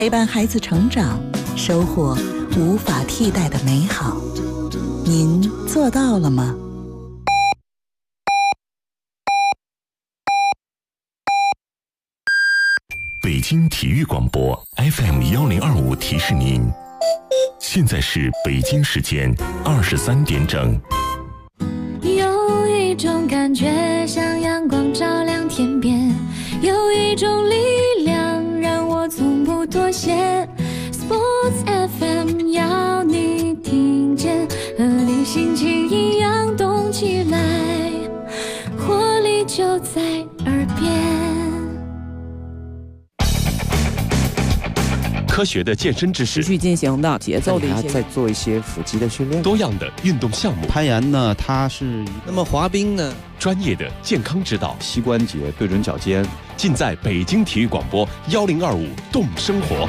陪伴孩子成长，收获无法替代的美好。您做到了吗？ 北京体育广播 FM1025提示您，现在是北京时间23点整。 有一种感觉像阳光照亮天边，有一种力量让我从不妥协。 Sports FM 要你听见，和你心情一样动起来，活力就在耳边。 科学的健身知识， 持续进行的节奏的一些， 在做一些腹肌的训练， 多样的运动项目， 攀岩呢，它是那么滑冰呢， 专业的健康指导， 膝关节对准脚尖， 尽在北京体育广播1025动生活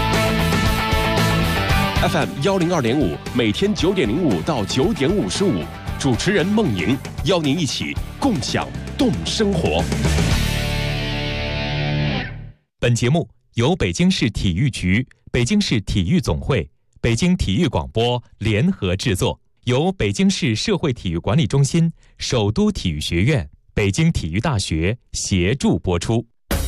FM 102.5，每天9点05到9点55，主持人孟莹邀您一起共享动生活。 本节目由北京市体育局、北京市体育总会、北京体育广播联合制作，由北京市社会体育管理中心、首都体育学院、北京体育大学协助播出。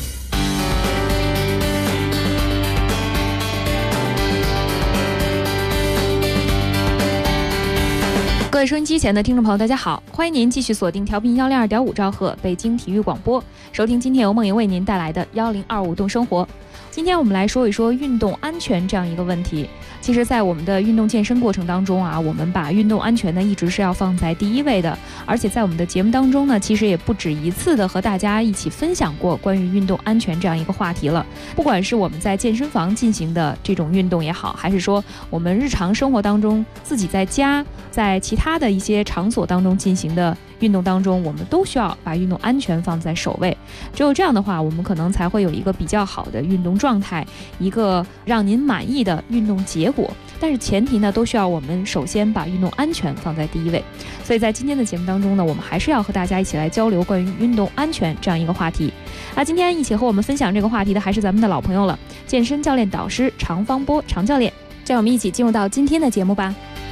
各位收音机前的听众朋友，大家好，欢迎您继续锁定调频102.5兆赫北京体育广播，收听今天由梦莹为您带来的1025动生活。今天我们来说一说运动安全这样一个问题。其实在我们的运动健身过程当中啊，我们把运动安全呢一直是要放在第一位的，而且在我们的节目当中呢，其实也不止一次的和大家一起分享过关于运动安全这样一个话题了。不管是我们在健身房进行的这种运动也好，还是说我们日常生活当中自己在家在其他的一些场所当中进行的运动当中，我们都需要把运动安全放在首位。只有这样的话，我们可能才会有一个比较好的运动状态，一个让您满意的运动结果。但是前提呢，都需要我们首先把运动安全放在第一位。所以在今天的节目当中呢，我们还是要和大家一起来交流关于运动安全这样一个话题。今天一起和我们分享这个话题的还是咱们的老朋友了，健身教练导师常方波常教练。这样我们一起进入到今天的节目吧。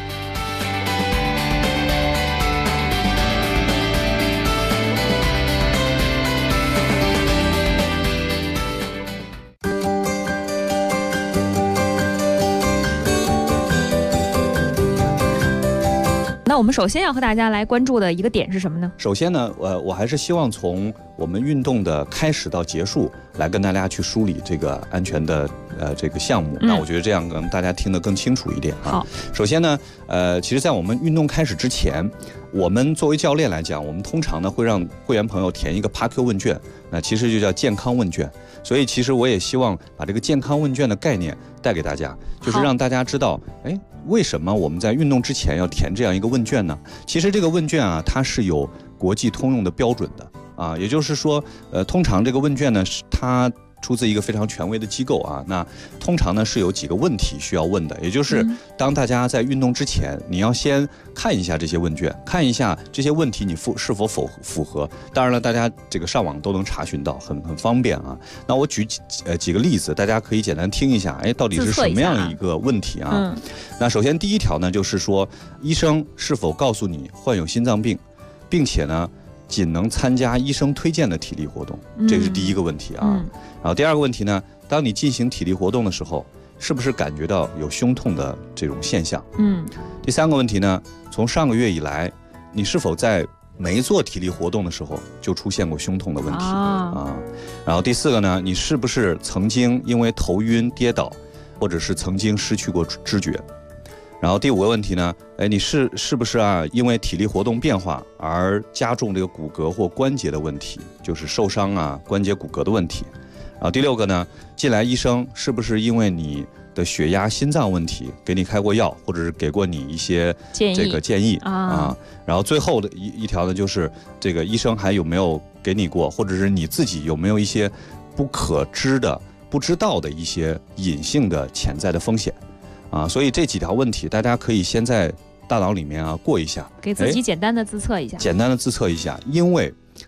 那我们首先要和大家来关注的一个点是什么呢？ 首先呢，我还是希望从我们运动的开始到结束来跟大家去梳理这个安全的这个项目。那我觉得这样可能大家听得更清楚一点啊。 好， 首先呢，其实在我们运动开始之前，我们作为教练来讲，我们通常呢会让会员朋友填一个 PAQ 问卷，那其实就叫健康问卷。所以其实我也希望把这个健康问卷的概念带给大家，就是让大家知道，为什么我们在运动之前要填这样一个问卷呢？其实这个问卷啊，它是有国际通用的标准的啊，也就是说，通常这个问卷呢，它出自一个非常权威的机构啊，那通常呢是有几个问题需要问的，也就是当大家在运动之前，你要先看一下这些问卷，看一下这些问题你是否符合。当然了，大家这个上网都能查询到，很方便啊。那我举几个例子，大家可以简单听一下，到底是什么样一个问题啊？那首先第一条呢，就是说医生是否告诉你患有心脏病，并且呢仅能参加医生推荐的体力活动，这是第一个问题啊。然后第二个问题呢，当你进行体力活动的时候，是不是感觉到有胸痛的这种现象？第三个问题呢，从上个月以来，你是否在没做体力活动的时候就出现过胸痛的问题啊？然后第四个呢，你是不是曾经因为头晕跌倒，或者是曾经失去过知觉？然后第五个问题呢，你是不是因为体力活动变化而加重这个骨骼或关节的问题，就是受伤关节骨骼的问题？然后第六个呢，近来医生是不是因为你的血压、心脏问题给你开过药，或者是给过你一些这个建议啊？然后最后的一条呢，就是这个医生还有没有给你过，或者是你自己有没有一些不可知的、不知道的一些隐性的潜在的风险啊？所以这几条问题，大家可以先在大脑里面过一下， 给自己简单的自测一下。 简单的自测一下，因为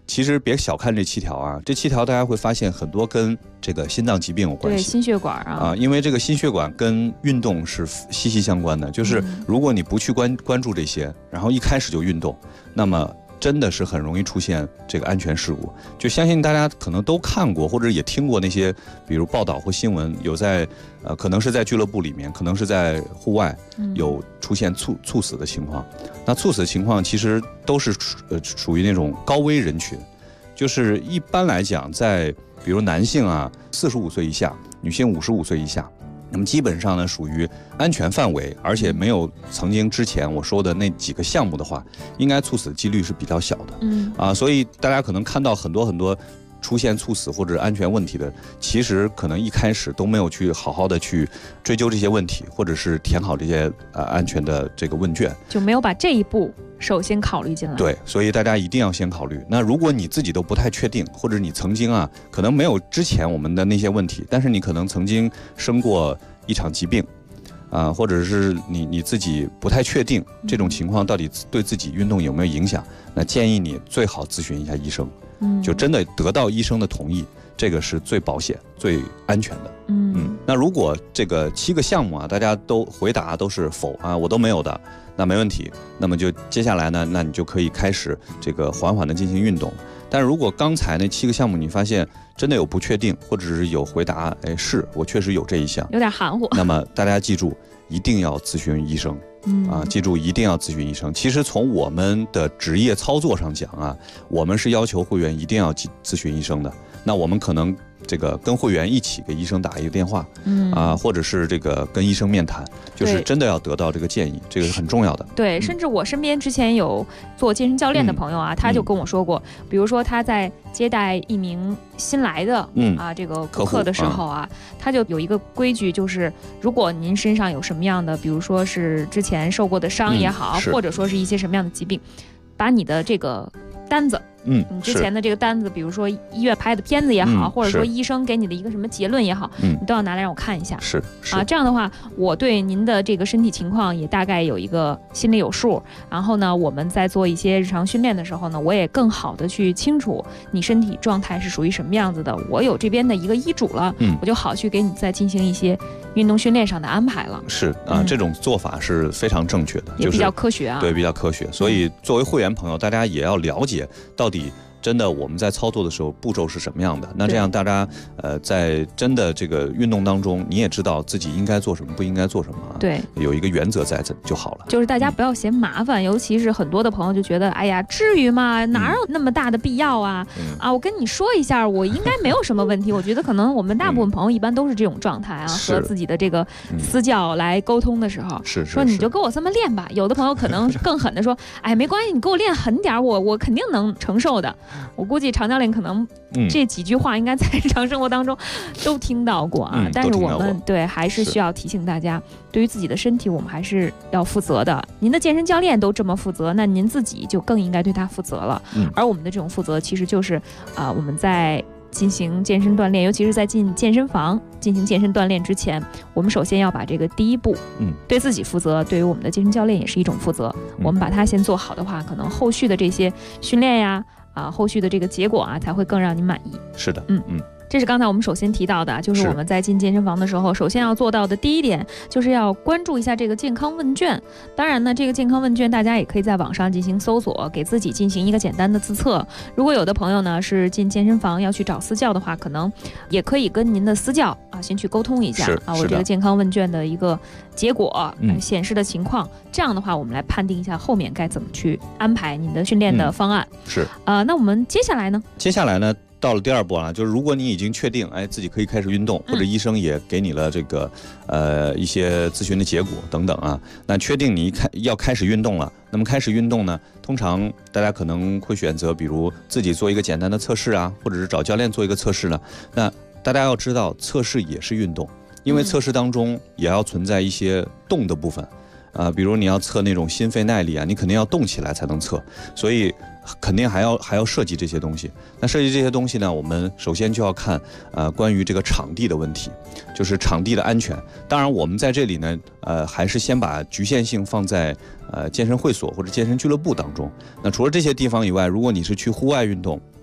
其实别小看这7条啊，这7条大家会发现很多跟这个心脏疾病有关系， 对，心血管因为这个心血管跟运动是息息相关的，就是如果你不去关注这些，然后一开始就运动，那么真的是很容易出现这个安全事故。就相信大家可能都看过或者也听过那些，比如报道或新闻，有在可能是在俱乐部里面，可能是在户外有出现猝死的情况。那猝死的情况其实都是属于那种高危人群，就是一般来讲，在比如男性啊45岁以下，女性55岁以下。那么基本上呢，属于安全范围，而且没有曾经之前我说的那几个项目的话，应该猝死的几率是比较小的。所以大家可能看到很多出现猝死或者安全问题的，其实可能一开始都没有去好好的去追究这些问题，或者是填好这些安全的这个问卷， 就没有把这一步首先考虑进来。 对，所以大家一定要先考虑。那如果你自己都不太确定，或者你曾经可能没有之前我们的那些问题，但是你可能曾经生过一场疾病，或者是你自己不太确定这种情况到底对自己运动有没有影响，那建议你最好咨询一下医生，就真的得到医生的同意，这个是最保险、最安全的。那如果这个7个项目大家都回答都是否我都没有的，那没问题。那么就接下来呢，那你就可以开始这个缓缓的进行运动。但是如果刚才那7个项目你发现真的有不确定，或者是有回答是我确实有这一项， 有点含糊， 那么大家记住一定要咨询医生。记住一定要咨询医生。其实从我们的职业操作上讲我们是要求会员一定要咨询医生的。那我们可能这个跟会员一起给医生打一个电话，或者是这个跟医生面谈，就是真的要得到这个建议，这个是很重要的。 对，甚至我身边之前有做健身教练的朋友他就跟我说过，比如说他在接待一名新来的这个顾客的时候他就有一个规矩，就是如果您身上有什么样的，比如说是之前受过的伤也好，或者说是一些什么样的疾病，把你的这个单子，你之前的这个单子，比如说医院拍的片子也好，或者说医生给你的一个什么结论也好，你都要拿来让我看一下。 是这样的话，我对您的这个身体情况也大概有一个心里有数。然后呢，我们在做一些日常训练的时候呢，我也更好的去清楚你身体状态是属于什么样子的，我有这边的一个医嘱了，我就好去给你再进行一些运动训练上的安排了。 是这种做法是非常正确的， 也比较科学对，比较科学。所以作为会员朋友，大家也要了解到底真的我们在操作的时候步骤是什么样的。那这样大家在真的这个运动当中，你也知道自己应该做什么，不应该做什么， 对， 有一个原则在就好了。 就是大家不要嫌麻烦，尤其是很多的朋友就觉得，哎呀，至于吗？哪有那么大的必要我跟你说一下，我应该没有什么问题。我觉得可能我们大部分朋友一般都是这种状态和自己的这个私教来沟通的时候，说你就给我这么练吧。有的朋友可能更狠的说，哎，没关系，你给我练狠点，我肯定能承受的。我估计常教练可能这几句话应该在日常生活当中都听到过但是我们还是需要提醒大家，对于自己的身体我们还是要负责的。您的健身教练都这么负责，那您自己就更应该对他负责了。而我们的这种负责其实就是我们在进行健身锻炼，尤其是在进健身房进行健身锻炼之前，我们首先要把这个第一步对自己负责，对于我们的健身教练也是一种负责。我们把它先做好的话，可能后续的这些训练呀后续的这个结果才会更让您满意。 是的， 这是刚才我们首先提到的，就是我们在进健身房的时候，首先要做到的第一点，就是要关注一下这个健康问卷。当然呢，这个健康问卷大家也可以在网上进行搜索，给自己进行一个简单的自测。如果有的朋友呢是进健身房要去找私教的话，可能也可以跟您的私教先去沟通一下我这个健康问卷的一个结果显示的情况。这样的话，我们来判定一下后面该怎么去安排您的训练的方案。那我们接下来呢？ 到了第二步就是如果你已经确定自己可以开始运动，或者医生也给你了这个一些咨询的结果等等那确定你要开始运动了。那么开始运动呢，通常大家可能会选择比如自己做一个简单的测试或者是找教练做一个测试呢。那大家要知道，测试也是运动，因为测试当中也要存在一些动的部分比如你要测那种心肺耐力你肯定要动起来才能测，所以肯定还要设计这些东西。那设计这些东西呢，我们首先就要看关于这个场地的问题，就是场地的安全。当然我们在这里呢还是先把局限性放在健身会所或者健身俱乐部当中。那除了这些地方以外，如果你是去户外运动，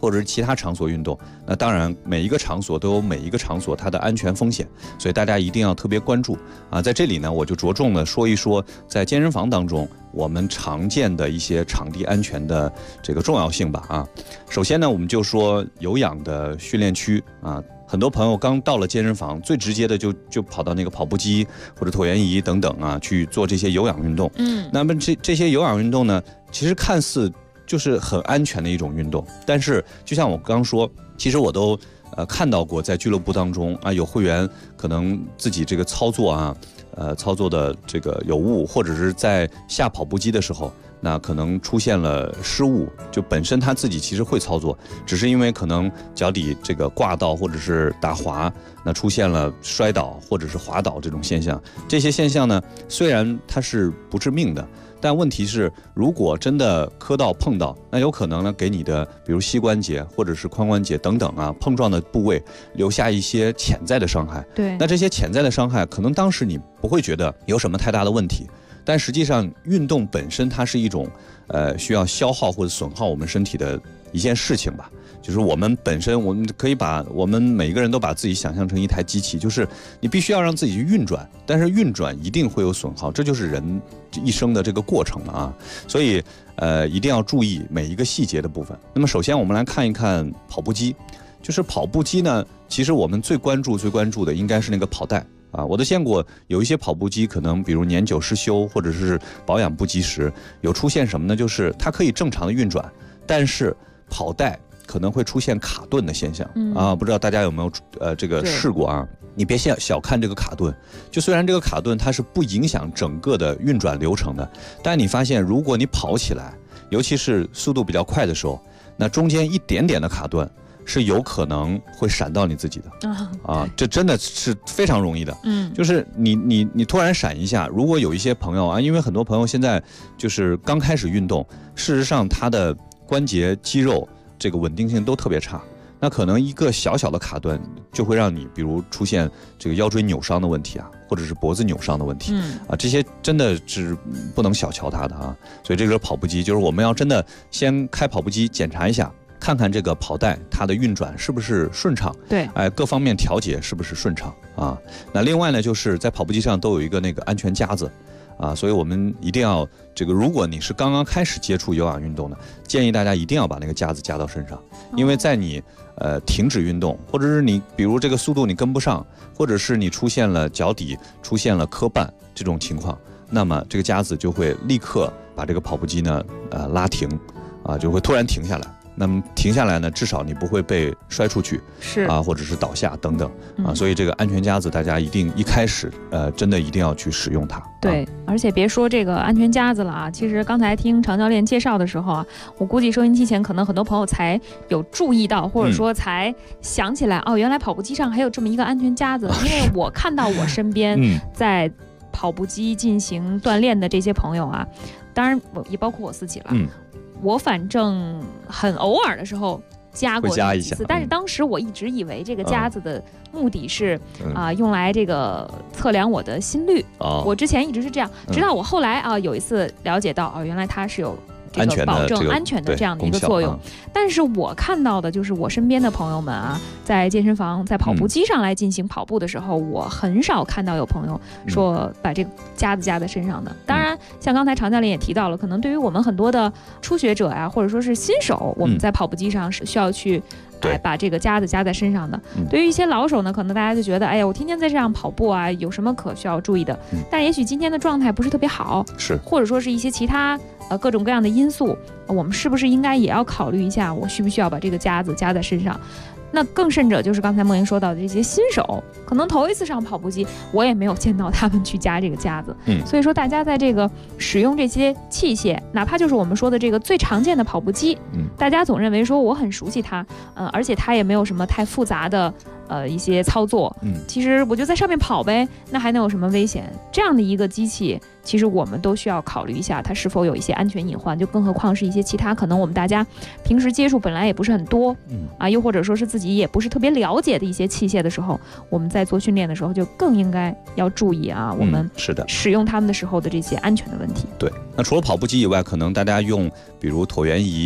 或者是其他场所运动，那当然每一个场所都有每一个场所它的安全风险，所以大家一定要特别关注啊。在这里呢，我就着重的说一说在健身房当中我们常见的一些场地安全的这个重要性吧啊。首先呢，我们就说有氧的训练区啊。很多朋友刚到了健身房，最直接的就跑到那个跑步机或者椭圆仪等等啊，去做这些有氧运动。那么这些有氧运动呢，其实看似就是很安全的一种运动，但是就像我刚说，其实我都看到过，在俱乐部当中啊，有会员可能自己这个操作啊，操作的这个有误，或者是在下跑步机的时候。那可能出现了失误，就本身他自己其实会操作，只是因为可能脚底这个挂到或者是打滑，那出现了摔倒或者是滑倒这种现象。这些现象呢，虽然它是不致命的，但问题是，如果真的磕到碰到，那有可能呢给你的比如膝关节或者是髋关节等等啊碰撞的部位留下一些潜在的伤害。 对， 那这些潜在的伤害，可能当时你不会觉得有什么太大的问题。但实际上，运动本身它是一种，需要消耗或者损耗我们身体的一件事情吧。就是我们本身，我们可以把我们每一个人都把自己想象成一台机器，就是你必须要让自己去运转，但是运转一定会有损耗，这就是人一生的这个过程了啊。所以，一定要注意每一个细节的部分。那么，首先我们来看一看跑步机，就是跑步机呢，其实我们最关注的应该是那个跑带。啊，我都见过有一些跑步机可能比如年久失修或者是保养不及时，有出现什么呢？就是它可以正常的运转，但是跑带可能会出现卡顿的现象啊。不知道大家有没有这个试过啊？你别小看这个卡顿，就虽然这个卡顿它是不影响整个的运转流程的，但你发现如果你跑起来，尤其是速度比较快的时候，那中间一点点的卡顿。是有可能会闪到你自己的啊，这真的是非常容易的。就是你突然闪一下，如果有一些朋友啊，因为很多朋友现在就是刚开始运动，事实上他的关节肌肉这个稳定性都特别差，那可能一个小小的卡顿就会让你比如出现这个腰椎扭伤的问题啊，或者是脖子扭伤的问题啊，这些真的是不能小瞧它的啊。所以这个跑步机就是我们要真的先开跑步机检查一下。看看这个跑带它的运转是不是顺畅， 对， 各方面调节是不是顺畅啊？那另外呢，就是在跑步机上都有一个那个安全夹子啊，所以我们一定要这个，如果你是刚刚开始接触有氧运动的，建议大家一定要把那个夹子夹到身上，因为在你停止运动，或者是你比如这个速度你跟不上，或者是你出现了脚底出现了磕绊这种情况，那么这个夹子就会立刻把这个跑步机呢拉停啊，就会突然停下来。那么停下来呢，至少你不会被摔出去， 是啊，或者是倒下等等啊，所以这个安全夹子大家一定一开始真的一定要去使用它。 对，而且别说这个安全夹子了啊，其实刚才听常教练介绍的时候啊，我估计收音机前可能很多朋友才有注意到，或者说才想起来哦，原来跑步机上还有这么一个安全夹子，因为我看到我身边在跑步机进行锻炼的这些朋友啊，当然也包括我自己了。我反正很偶尔的时候加过几次，但是当时我一直以为这个夹子的目的是用来这个测量我的心率。我之前一直是这样，直到我后来有一次了解到原来它是有这个保证安全的这样的一个作用。但是我看到的就是我身边的朋友们啊，在健身房在跑步机上来进行跑步的时候，我很少看到有朋友说把这个夹子夹在身上的。当然像刚才常教练也提到了，可能对于我们很多的初学者呀，或者说是新手，我们在跑步机上是需要去把这个夹子夹在身上的。对于一些老手呢，可能大家就觉得哎呀，我天天在这样跑步啊，有什么可需要注意的？但也许今天的状态不是特别好， 是或者说是一些其他各种各样的因素，我们是不是应该也要考虑一下，我需不需要把这个夹子夹在身上？那更甚者就是刚才梦莹说到的这些新手，可能头一次上跑步机，我也没有见到他们去夹这个夹子。所以说大家在这个使用这些器械，哪怕就是我们说的这个最常见的跑步机，大家总认为说我很熟悉它，而且它也没有什么太复杂的一些操作，其实我就在上面跑呗，那还能有什么危险？这样的一个机器，其实我们都需要考虑一下，它是否有一些安全隐患，就更何况是一些其他可能我们大家平时接触本来也不是很多，又或者说是自己也不是特别了解的一些器械的时候，我们在做训练的时候就更应该要注意啊，我们是的使用它们的时候的这些安全的问题。 对，那除了跑步机以外，可能大家用比如椭圆仪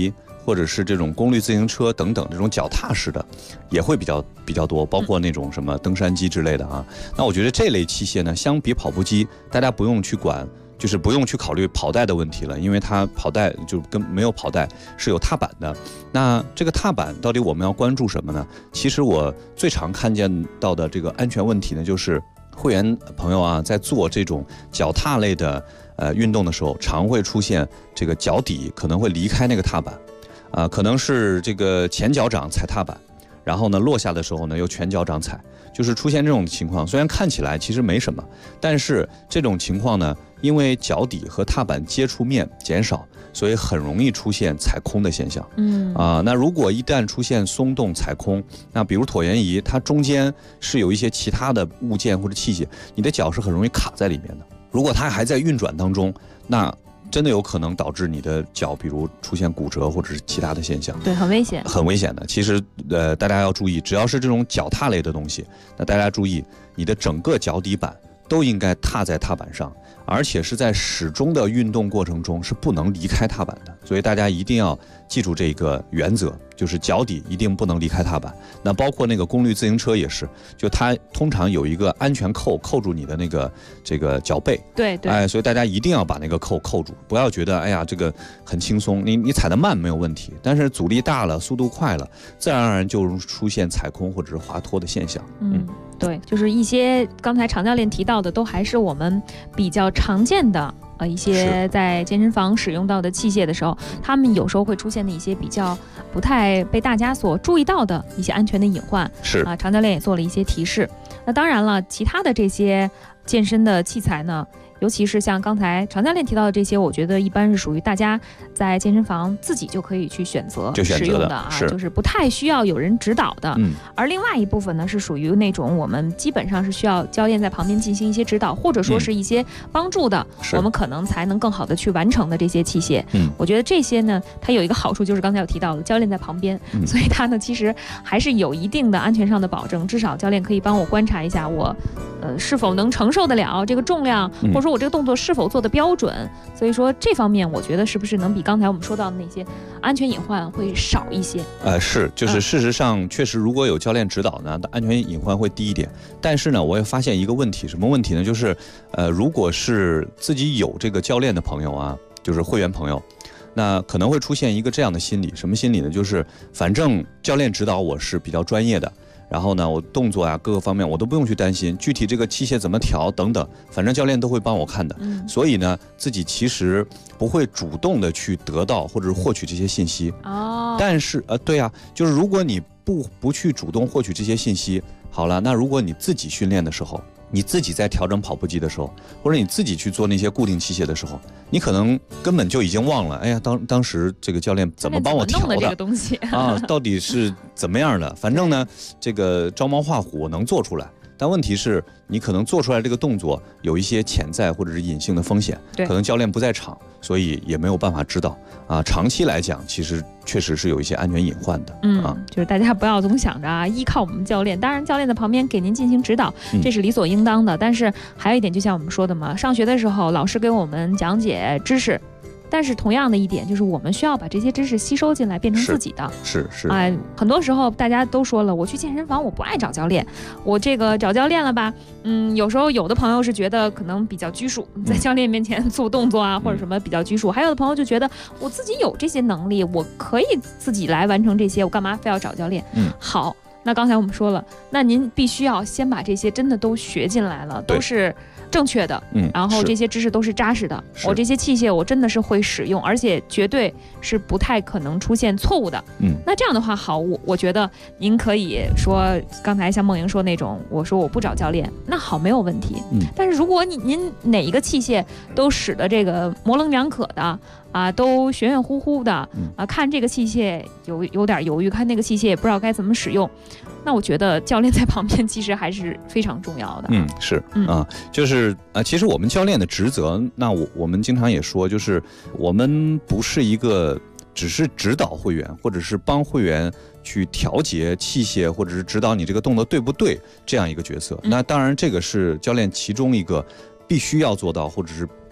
或者是这种功率自行车等等这种脚踏式的，也会比较多，包括那种什么登山机之类的啊。那我觉得这类器械呢，相比跑步机，大家不用去管，就是不用去考虑跑带的问题了，因为它跑带就跟没有跑带是有踏板的。那这个踏板到底我们要关注什么呢？其实我最常看见到的这个安全问题呢，就是会员朋友啊，在做这种脚踏类的运动的时候，常会出现这个脚底可能会离开那个踏板，可能是这个前脚掌踩踏板，然后呢落下的时候呢又全脚掌踩，就是出现这种情况。虽然看起来其实没什么，但是这种情况呢，因为脚底和踏板接触面减少，所以很容易出现踩空的现象。那如果一旦出现松动踩空，那比如椭圆仪，它中间是有一些其他的物件或者器械，你的脚是很容易卡在里面的。如果它还在运转当中，那真的有可能导致你的脚，比如出现骨折或者是其他的现象。 对，很危险， 很危险的。其实大家要注意，只要是这种脚踏类的东西，那大家注意，你的整个脚底板都应该踏在踏板上，而且是在始终的运动过程中是不能离开踏板的。所以大家一定要记住这个原则，就是脚底一定不能离开踏板。那包括那个功率自行车也是，就它通常有一个安全扣扣住你的那个这个脚背。 对对。 所以大家一定要把那个扣住，不要觉得哎呀这个很轻松，你踩得慢没有问题，但是阻力大了，速度快了，自然而然就出现踩空或者是滑脱的现象。 对，就是一些刚才常教练提到的，都还是我们比较常见的一些在健身房使用到的器械的时候，他们有时候会出现的一些比较不太被大家所注意到的一些安全的隐患。 是常教练也做了一些提示。那当然了，其他的这些健身的器材呢，尤其是像刚才常教练提到的这些，我觉得一般是属于大家在健身房自己就可以去选择使用的啊，就是不太需要有人指导的。而另外一部分呢，是属于那种我们基本上是需要教练在旁边进行一些指导，或者说是一些帮助的，我们可能才能更好的去完成的这些器械。我觉得这些呢，它有一个好处，就是刚才有提到的，教练在旁边，所以它呢其实还是有一定的安全上的保证，至少教练可以帮我观察一下我是否能承受得了这个重量，或者说我这个动作是否做得标准。所以说这方面我觉得是不是能比刚才我们说到的那些安全隐患会少一些？是，就是事实上确实如果有教练指导呢，安全隐患会低一点。但是呢，我也发现一个问题，什么问题呢？就是如果是自己有这个教练的朋友啊，就是会员朋友，那可能会出现一个这样的心理，什么心理呢？就是反正教练指导我是比较专业的，然后呢，我动作啊各个方面我都不用去担心，具体这个器械怎么调等等，反正教练都会帮我看的。所以呢，自己其实不会主动的去得到或者获取这些信息。但是对啊，就是如果你不去主动获取这些信息，好了，那如果你自己训练的时候，你自己在调整跑步机的时候，或者你自己去做那些固定器械的时候，你可能根本就已经忘了，哎呀，当时这个教练怎么帮我调的这个东西到底是怎么样的？反正呢，这个照猫画虎我能做出来，但问题是你可能做出来这个动作有一些潜在或者是隐性的风险，可能教练不在场，所以也没有办法知道啊。长期来讲，其实确实是有一些安全隐患的。就是大家不要总想着依靠我们教练，当然教练在旁边给您进行指导，这是理所应当的。但是还有一点，就像我们说的嘛，上学的时候老师给我们讲解知识，但是同样的一点就是我们需要把这些知识吸收进来，变成自己的。是很多时候大家都说了，我去健身房我不爱找教练，我这个找教练了吧，有时候有的朋友是觉得可能比较拘束，在教练面前做动作啊或者什么比较拘束，还有的朋友就觉得我自己有这些能力，我可以自己来完成这些，我干嘛非要找教练？好，那刚才我们说了，那您必须要先把这些真的都学进来了，都是正确的，然后这些知识都是扎实的，我这些器械我真的是会使用，而且绝对是不太可能出现错误的。那这样的话，好，我觉得您可以说刚才像梦莹说那种，我说我不找教练，那好，没有问题。但是如果您哪一个器械都使得这个模棱两可的都玄玄乎乎的看这个器械有点犹豫，看那个器械也不知道该怎么使用，那我觉得教练在旁边其实还是非常重要的。就是其实我们教练的职责，那我们经常也说，就是我们不是一个只是指导会员，或者是帮会员去调节器械，或者是指导你这个动作对不对这样一个角色。那当然这个是教练其中一个必须要做到，或者是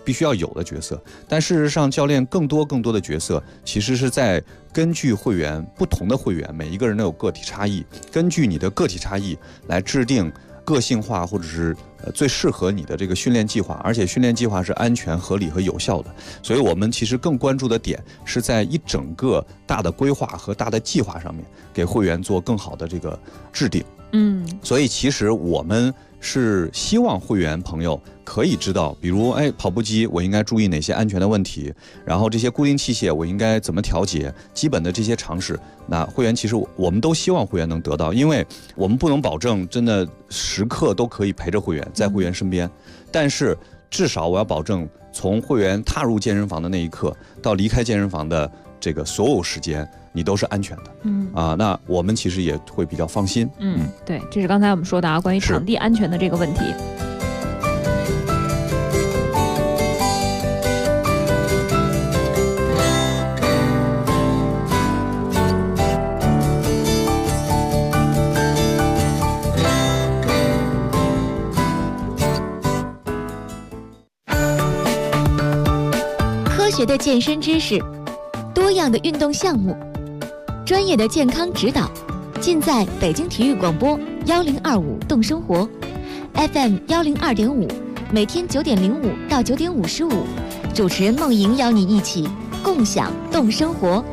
必须要有的角色。但事实上，教练更多的角色其实是在根据会员不同的会员，每一个人都有个体差异，根据你的个体差异来制定个性化或者是最适合你的这个训练计划，而且训练计划是安全、合理和有效的。所以我们其实更关注的点是在一整个大的规划和大的计划上面，给会员做更好的这个制定。所以其实我们是希望会员朋友可以知道，比如跑步机我应该注意哪些安全的问题，然后这些固定器械我应该怎么调节，基本的这些常识，那会员其实我们都希望会员能得到，因为我们不能保证真的时刻都可以陪着会员，在会员身边，但是至少我要保证从会员踏入健身房的那一刻到离开健身房的这个所有时间你都是安全的。那我们其实也会比较放心。 对，这是刚才我们说的关于场地安全的这个问题。 科学的健身知识，多样的运动项目，专业的健康指导，尽在北京体育广播1025动生活 FM 102.5，每天9点05到9点55，主持人梦莹邀你一起共享动生活。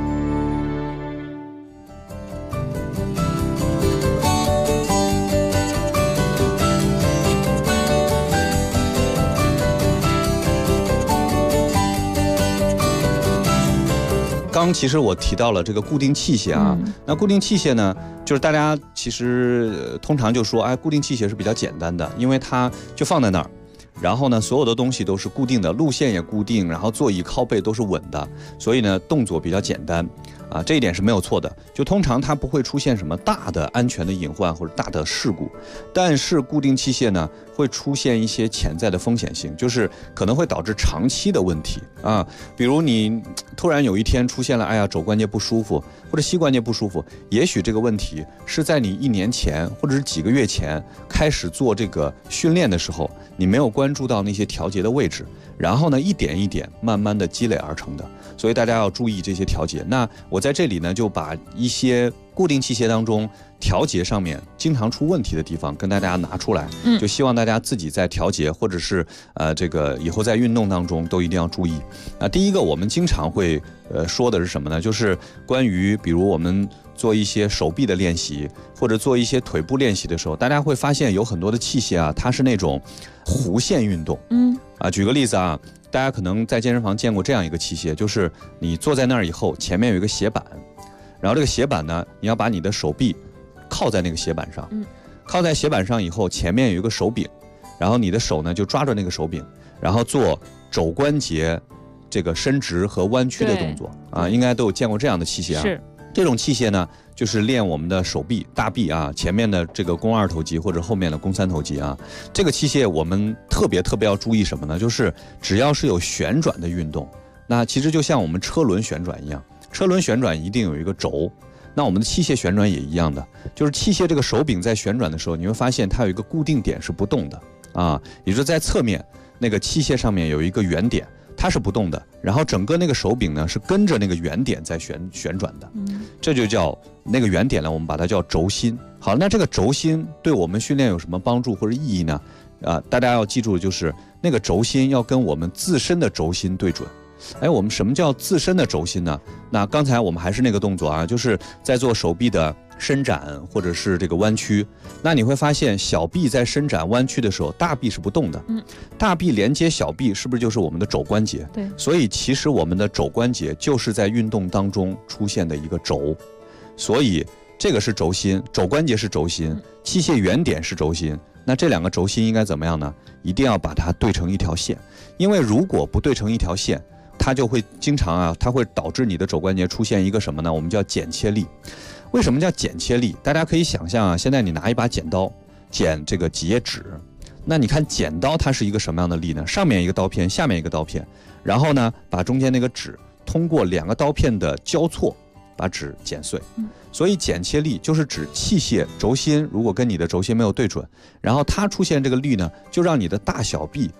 刚其实我提到了这个固定器械啊，那固定器械呢，就是大家其实通常就说，固定器械是比较简单的，因为它就放在那儿，然后呢，所有的东西都是固定的，路线也固定，然后座椅靠背都是稳的，所以呢，动作比较简单。这一点是没有错的，就通常它不会出现什么大的安全的隐患或者大的事故，但是固定器械呢会出现一些潜在的风险性，就是可能会导致长期的问题比如你突然有一天出现了肘关节不舒服或者膝关节不舒服，也许这个问题是在你1年前或者是几个月前开始做这个训练的时候，你没有关注到那些调节的位置，然后呢一点一点慢慢的积累而成的，所以大家要注意这些调节。那我在这里呢就把一些固定器械当中调节上面经常出问题的地方跟大家拿出来，就希望大家自己在调节或者是这个以后在运动当中都一定要注意。第一个我们经常会说的是什么呢？就是关于比如我们做一些手臂的练习或者做一些腿部练习的时候，大家会发现有很多的器械它是那种弧线运动。举个例子大家可能在健身房见过这样一个器械，就是你坐在那儿以后，前面有一个斜板，然后这个斜板呢，你要把你的手臂靠在那个斜板上，靠在斜板上以后，前面有一个手柄，然后你的手呢就抓着那个手柄，然后做肘关节这个伸直和弯曲的动作应该都有见过这样的器械是。 这种器械呢，就是练我们的手臂、大臂前面的这个肱2头肌或者后面的肱3头肌这个器械我们特别要注意什么呢？就是只要是有旋转的运动，那其实就像我们车轮旋转一样，车轮旋转一定有一个轴，那我们的器械旋转也一样的，就是器械这个手柄在旋转的时候，你会发现它有一个固定点是不动的也就是在侧面那个器械上面有一个圆点，它是不动的，然后整个那个手柄呢是跟着那个圆点在旋转的，这就叫那个圆点呢，我们把它叫轴心。好，那这个轴心对我们训练有什么帮助或者意义呢？大家要记住的就是那个轴心要跟我们自身的轴心对准。我们什么叫自身的轴心呢？那刚才我们还是那个动作就是在做手臂的伸展或者是这个弯曲，那你会发现小臂在伸展弯曲的时候，大臂是不动的。大臂连接小臂是不是就是我们的肘关节？ 对， 所以其实我们的肘关节就是在运动当中出现的一个轴，所以这个是轴心，肘关节是轴心，器械原点是轴心。那这两个轴心应该怎么样呢？一定要把它对成一条线，因为如果不对成一条线，它就会经常它会导致你的肘关节出现一个什么呢？我们叫剪切力。为什么叫剪切力？大家可以想象现在你拿一把剪刀剪这个几页纸，那你看剪刀它是一个什么样的力呢？上面一个刀片，下面一个刀片，然后呢把中间那个纸通过2个刀片的交错把纸剪碎。所以剪切力就是指器械轴心如果跟你的轴心没有对准，然后它出现这个力呢，就让你的大小臂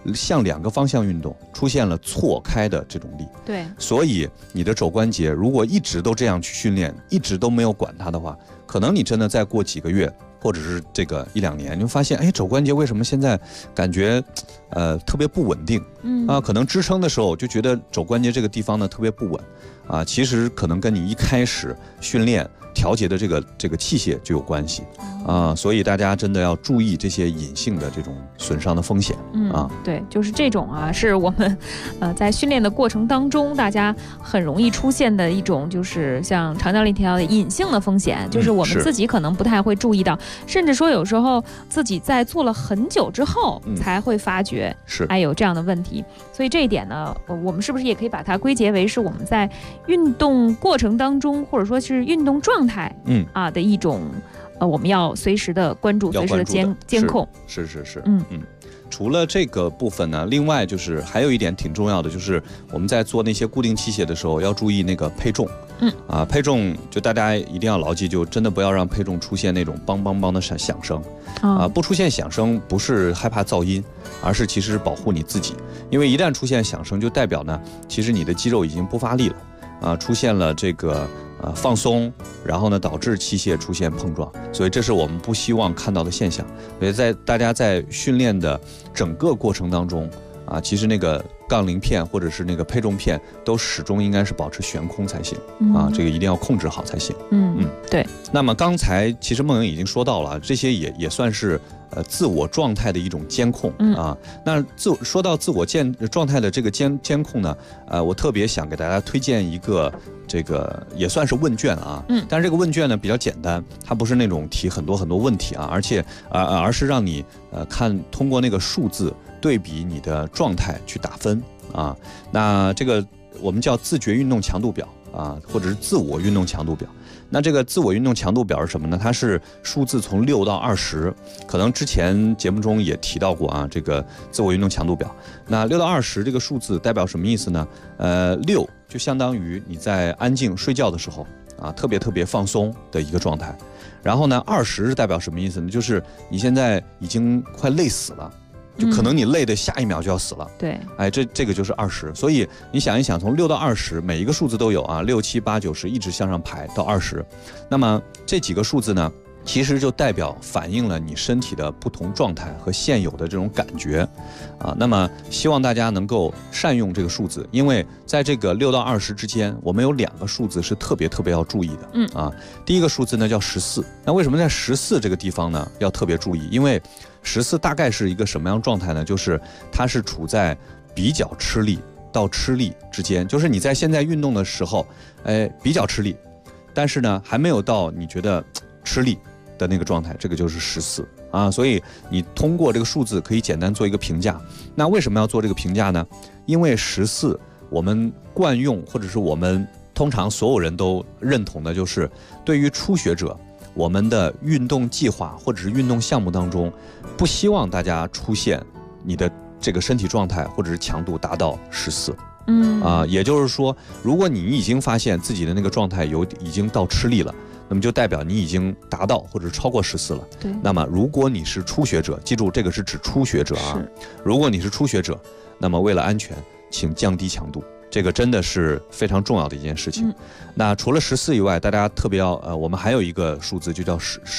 向2个方向运动，出现了错开的这种力。 对， 所以你的肘关节如果一直都这样去训练，一直都没有管它的话，可能你真的再过几个月，或者是这个1、2年，你会发现，哎，肘关节为什么现在感觉特别不稳定？可能支撑的时候就觉得肘关节这个地方呢特别不稳啊，其实可能跟你一开始训练调节的这个器械就有关系啊，所以大家真的要注意这些隐性的这种损伤的风险啊。 对，就是这种啊，是我们在训练的过程当中，大家很容易出现的一种，就是像常教练提到的隐性的风险，就是我们自己可能不太会注意到，甚至说有时候自己在做了很久之后才会发觉，哎，有这样的问题。所以这一点呢，我们是不是也可以把它归结为是我们在运动过程当中，或者说是运动状态的一种我们要随时的关注，随时的监控。 是。除了这个部分呢，另外就是还有一点挺重要的，就是我们在做那些固定器械的时候要注意那个配重。配重就大家一定要牢记，就真的不要让配重出现那种梆梆梆的响声。不出现响声不是害怕噪音，而是其实是保护你自己，因为一旦出现响声，就代表呢，其实你的肌肉已经不发力了，出现了这个放松，然后呢导致器械出现碰撞，所以这是我们不希望看到的现象。所以大家在训练的整个过程当中其实那个杠铃片或者是那个配重片都始终应该是保持悬空才行这个一定要控制好才行。 对。 那么刚才其实梦莹已经说到了，这些也算是自我状态的一种监控那说到自我状态的这个监控呢，我特别想给大家推荐一个这个也算是问卷但是这个问卷呢比较简单，它不是那种提很多问题而是让你通过那个数字对比你的状态去打分那这个我们叫自觉运动强度表或者是自我运动强度表。那这个自我运动强度表是什么呢？它是数字从6到20，可能之前节目中也提到过这个自我运动强度表。那6到20这个数字代表什么意思呢？6就相当于你在安静睡觉的时候特别放松的一个状态。然后呢，20代表什么意思呢？就是你现在已经快累死了。就可能你累的下一秒就要死了。 对， 哎，这个就是20。所以你想一想，从6到20，每一个数字都有6、7、8、9、10，一直向上排到20。那么这几个数字呢，其实就代表反映了你身体的不同状态和现有的这种感觉那么希望大家能够善用这个数字，因为在这个6到20之间，我们有2个数字是特别要注意的第一个数字呢叫14。那为什么在14这个地方呢要特别注意？因为14大概是一个什么样状态呢？就是它是处在比较吃力到吃力之间，就是你在现在运动的时候，比较吃力，但是呢还没有到你觉得吃力的那个状态，这个就是14所以你通过这个数字可以简单做一个评价。那为什么要做这个评价呢？因为14我们惯用，或者是我们通常所有人都认同的，就是对于初学者，我们的运动计划或者是运动项目当中，不希望大家出现你的这个身体状态或者是强度达到14。也就是说，如果你已经发现自己的那个状态已经到吃力了，那么就代表你已经达到或者超过14了。 对。 那么如果你是初学者，记住这个是指初学者如果你是初学者，那么为了安全，请降低强度。这个真的是非常重要的一件事情。那除了14以外，大家特别要我们还有一个数字就叫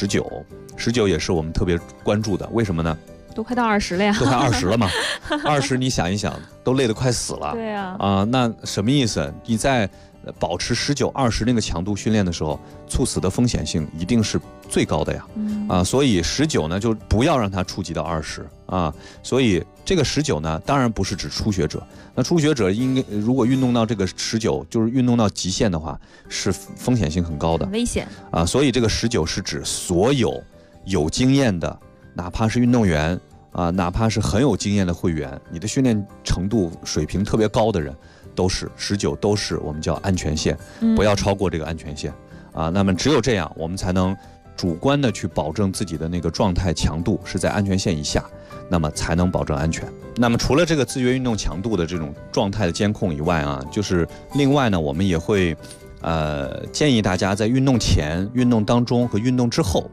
19也是我们特别关注的。为什么呢？ 都快到20了呀。 都快20了嘛。20你想一想，都累得快死了。 对啊。 那什么意思？你在保持19、20那个强度训练的时候，猝死的风险性一定是最高的呀。所以19呢就不要让它触及到20所以这个19呢，当然不是指初学者。那初学者如果运动到这个19，就是运动到极限的话，是风险性很高的， 很危险所以这个19是指所有经验的，哪怕是运动员哪怕是很有经验的会员，你的训练程度水平特别高的人，都是19，都是我们叫安全线，不要超过这个安全线那么只有这样，我们才能主观的去保证自己的那个状态强度是在安全线以下，那么才能保证安全。那么除了这个自觉运动强度的这种状态的监控以外就是另外呢，我们也会建议大家在运动前、运动当中和运动之后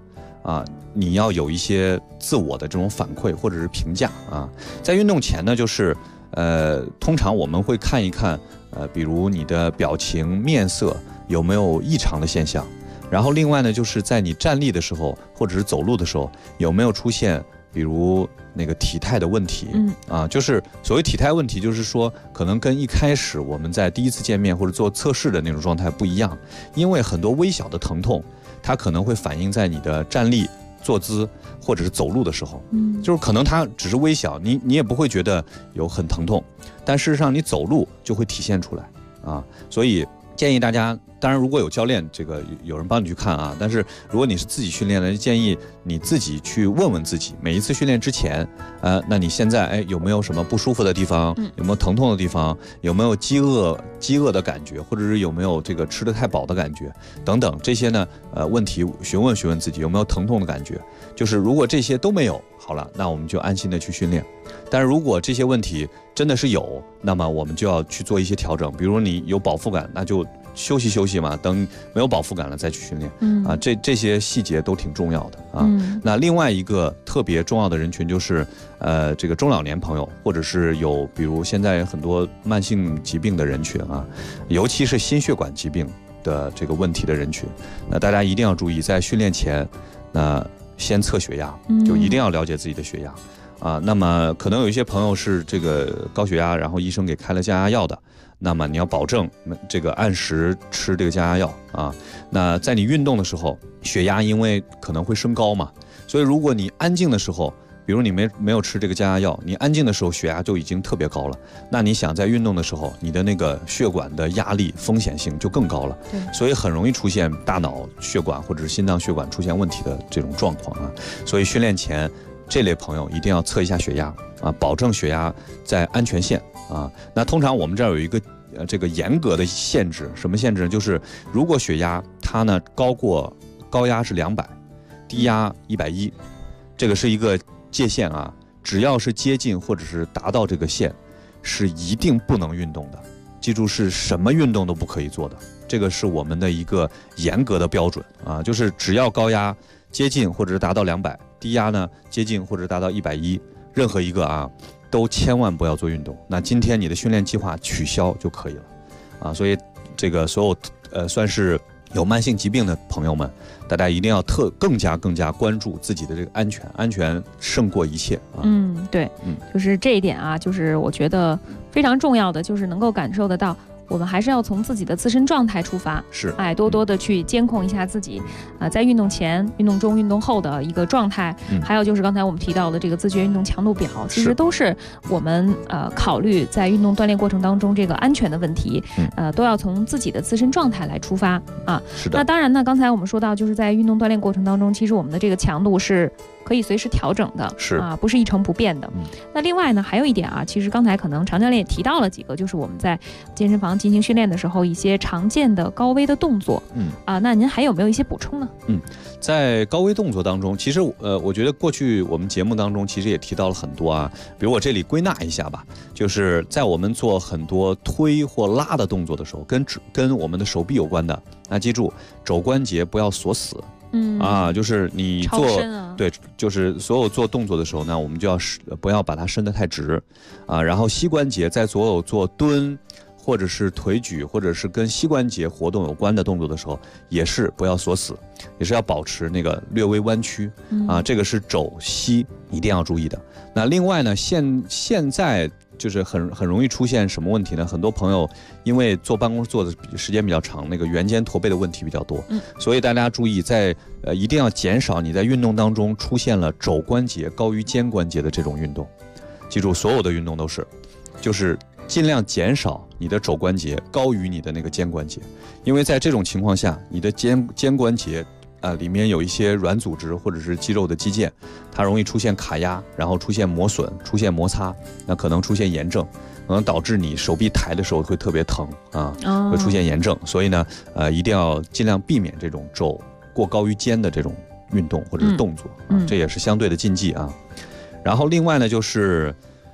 啊，你要有一些自我的这种反馈或者是评价啊。在运动前呢，就是通常我们会看一看比如你的表情、面色有没有异常的现象，然后另外呢，就是在你站立的时候或者是走路的时候有没有出现比如那个体态的问题，就是所谓体态问题，就是说可能跟一开始我们在第一次见面或者做测试的那种状态不一样，因为很多微小的疼痛，它可能会反映在你的站立、坐姿或者是走路的时候，就是可能它只是微小，你也不会觉得有很疼痛，但事实上你走路就会体现出来啊，所以建议大家，当然如果有教练这个有人帮你去看啊，但是如果你是自己训练的，建议你自己去问问自己，每一次训练之前，那你现在有没有什么不舒服的地方，有没有疼痛的地方，有没有饥饿的感觉，或者是有没有这个吃得太饱的感觉等等这些呢问题询问自己有没有疼痛的感觉，就是如果这些都没有，好了，那我们就安心的去训练。但是如果这些问题真的是有，那么我们就要去做一些调整，比如你有饱腹感，那就休息嘛，等没有饱腹感了再去训练，这些细节都挺重要的啊。那另外一个特别重要的人群就是这个中老年朋友，或者是有比如现在很多慢性疾病的人群啊，尤其是心血管疾病的这个问题的人群，那大家一定要注意，在训练前那先测血压，就一定要了解自己的血压啊。那么可能有一些朋友是这个高血压，然后医生给开了降压药的，那么你要保证这个按时吃这个降压药啊。那在你运动的时候，血压因为可能会升高嘛，所以如果你安静的时候，比如你没有吃这个降压药，你安静的时候血压就已经特别高了，那你想在运动的时候，你的那个血管的压力风险性就更高了，所以很容易出现大脑血管或者是心脏血管出现问题的这种状况啊。所以训练前这类朋友一定要测一下血压啊，保证血压在安全线啊。那通常我们这儿有一个这个严格的限制，什么限制呢？就是如果血压它呢高压是200，低压110，这个是一个界限啊，只要是接近或者是达到这个线，是一定不能运动的。记住，是什么运动都不可以做的，这个是我们的一个严格的标准啊，就是只要高压接近或者是达到200，低压呢接近或者达到110，任何一个啊都千万不要做运动。那今天你的训练计划取消就可以了啊。所以这个所有算是有慢性疾病的朋友们，大家一定要更加关注自己的这个安全胜过一切啊。 对，就是这一点啊，就是我觉得非常重要的，就是能够感受得到，我们还是要从自己的自身状态出发， 是， 多多的去监控一下自己在运动前、运动中、运动后的一个状态，还有就是刚才我们提到的这个自觉运动强度表，其实都是我们考虑在运动锻炼过程当中这个安全的问题，都要从自己的自身状态来出发啊。 是的。 那当然呢，刚才我们说到，就是在运动锻炼过程当中，其实我们的这个强度是可以随时调整的， 是啊， 不是一成不变的。那另外呢，还有一点啊，其实刚才可能常教练也提到了几个，就是我们在健身房进行训练的时候一些常见的高危的动作，那您还有没有一些补充呢？ 在高危动作当中，其实我觉得过去我们节目当中其实也提到了很多啊，比如我这里归纳一下吧，就是在我们做很多推或拉的动作的时候，跟我们的手臂有关的，那记住肘关节不要锁死。就是你做对，就是所有做动作的时候呢，我们就要不要把它伸得太直啊。然后膝关节在所有做蹲或者是腿举或者是跟膝关节活动有关的动作的时候，也是不要锁死，也是要保持那个略微弯曲啊。这个是肘膝一定要注意的。那另外呢，现在就是很容易出现什么问题呢？很多朋友因为坐办公室坐的时间比较长，那个圆肩驼背的问题比较多，所以大家注意一定要减少你在运动当中出现了肘关节高于肩关节的这种运动。记住，所有的运动都是，就是尽量减少你的肘关节高于你的那个肩关节，因为在这种情况下，你的肩关节里面有一些软组织或者是肌肉的肌腱，它容易出现卡压，然后出现磨损，出现摩擦，那可能出现炎症，可能导致你手臂抬的时候会特别疼啊，会出现炎症。所以呢，一定要尽量避免这种肘过高于肩的这种运动或者是动作，这也是相对的禁忌啊。然后另外呢，就是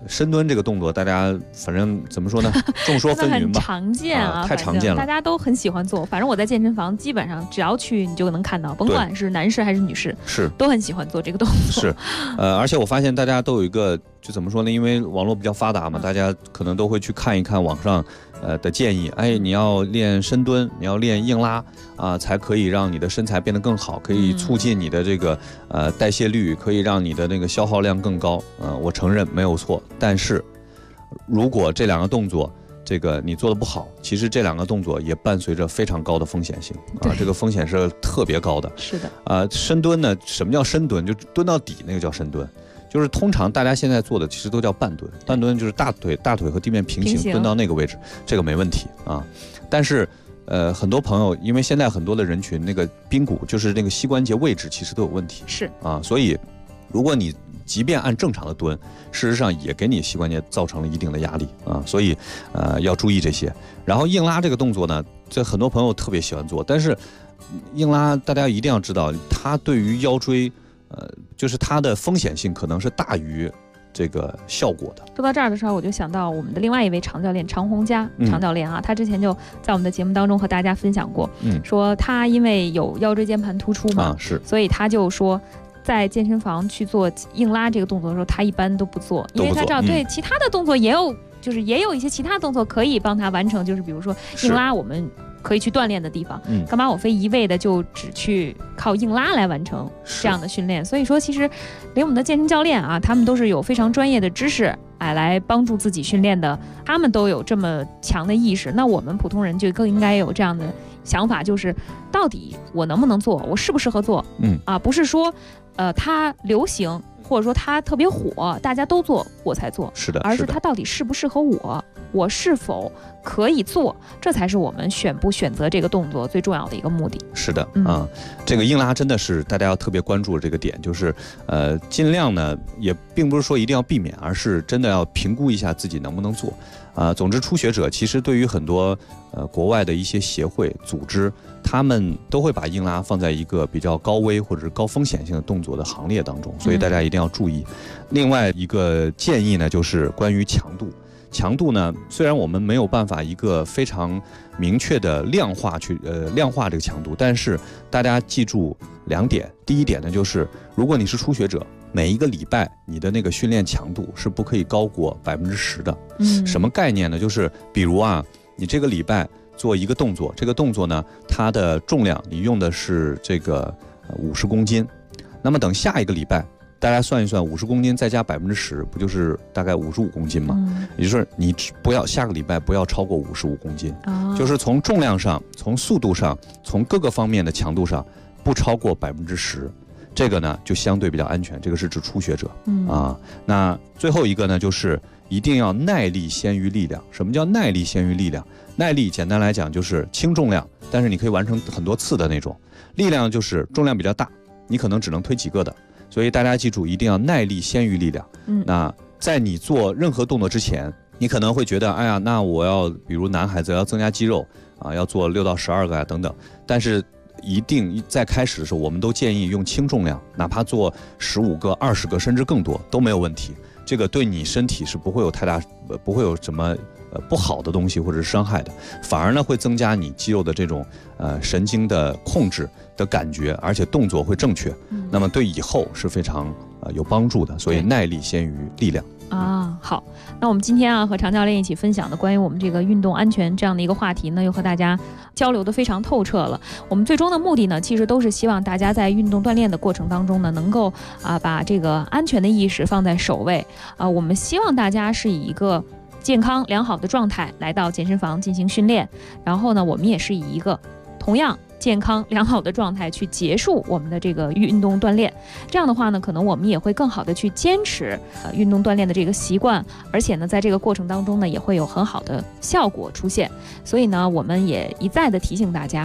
深蹲这个动作，大家反正怎么说呢，众说纷纭吧， 很常见啊， 太常见了， 大家都很喜欢做。反正我在健身房基本上只要去，你就能看到，甭管是男士还是女士， 是都很喜欢做这个动作。 是，而且我发现大家都有一个，就怎么说呢？因为网络比较发达嘛，大家可能都会去看一看网上的建议。哎，你要练深蹲，你要练硬拉啊，才可以让你的身材变得更好，可以促进你的这个代谢率，可以让你的那个消耗量更高。我承认没有错，但是如果这两个动作，这个你做的不好，其实这两个动作也伴随着非常高的风险性啊，这个风险是特别高的。 是的， 深蹲呢，什么叫深蹲？就蹲到底那个叫深蹲，就是通常大家现在做的其实都叫半蹲，半蹲就是大腿和地面平行蹲到那个位置，这个没问题啊。但是很多朋友因为现在很多的人群那个髌骨就是那个膝关节位置其实都有问题， 是啊，所以如果你即便按正常的蹲，事实上也给你膝关节造成了一定的压力啊，所以要注意这些。然后硬拉这个动作呢，这很多朋友特别喜欢做，但是硬拉大家一定要知道，它对于腰椎，就是它的风险性可能是大于这个效果的。 说到这儿的时候，我就想到我们的另外一位常教练常洪佳常教练啊，他之前就在我们的节目当中和大家分享过，说他因为有腰椎间盘突出嘛， 是， 所以他就说，在健身房去做硬拉这个动作的时候，他一般都不做，因为他知道对其他的动作也有一些其他动作可以帮他完成，就是比如说硬拉我们可以去锻炼的地方，干嘛我非一味的就只去靠硬拉来完成这样的训练？所以说，其实连我们的健身教练啊，他们都是有非常专业的知识来帮助自己训练的，他们都有这么强的意识，那我们普通人就更应该有这样的想法，就是到底我能不能做，我适不适合做？不是说它流行或者说它特别火，大家都做我才做， 是的， 而是它到底适不适合我是否可以做，这才是我们选择这个动作最重要的一个目的。 是的这个硬拉真的是大家要特别关注的这个点，就是尽量呢也并不是说一定要避免，而是真的要评估一下自己能不能做总之初学者其实对于很多国外的一些协会组织，他们都会把硬拉放在一个比较高危或者是高风险性的动作的行列当中，所以大家一定要注意。另外一个建议呢，就是关于强度。强度呢，虽然我们没有办法一个非常明确的量化这个强度，但是大家记住2点。第一点呢，就是如果你是初学者，每一个礼拜你的那个训练强度是不可以高过10%的。什么概念呢？就是比如你这个礼拜做一个动作，这个动作呢，它的重量你用的是这个50公斤，那么等下一个礼拜，大家算一算，50公斤再加10%，不就是大概55公斤吗？也就是你不要下个礼拜不要超过55公斤，就是从重量上、从速度上、从各个方面的强度上不超过10%，这个呢就相对比较安全。这个是指初学者那最后一个呢，就是一定要耐力先于力量。什么叫耐力先于力量？耐力简单来讲就是轻重量，但是你可以完成很多次的那种；力量就是重量比较大，你可能只能推几个的。所以大家记住，一定要耐力先于力量。那在你做任何动作之前，你可能会觉得，哎呀，那我要比如男孩子要增加肌肉要做6到12个等等。但是一定在开始的时候，我们都建议用轻重量，哪怕做15个、20个，甚至更多都没有问题。这个对你身体是不会有不会有什么不好的东西或者是伤害的，反而呢会增加你肌肉的这种神经的控制的感觉，而且动作会正确，那么对以后是非常有帮助的。所以耐力先于力量。 好，那我们今天和常教练一起分享的关于我们这个运动安全这样的一个话题呢，又和大家交流的非常透彻了。我们最终的目的呢，其实都是希望大家在运动锻炼的过程当中呢，能够把这个安全的意识放在首位我们希望大家是以一个健康良好的状态来到健身房进行训练，然后呢，我们也是以一个同样健康良好的状态去结束我们的这个运动锻炼。这样的话呢，可能我们也会更好的去坚持运动锻炼的这个习惯，而且呢，在这个过程当中呢，也会有很好的效果出现。所以呢，我们也一再的提醒大家，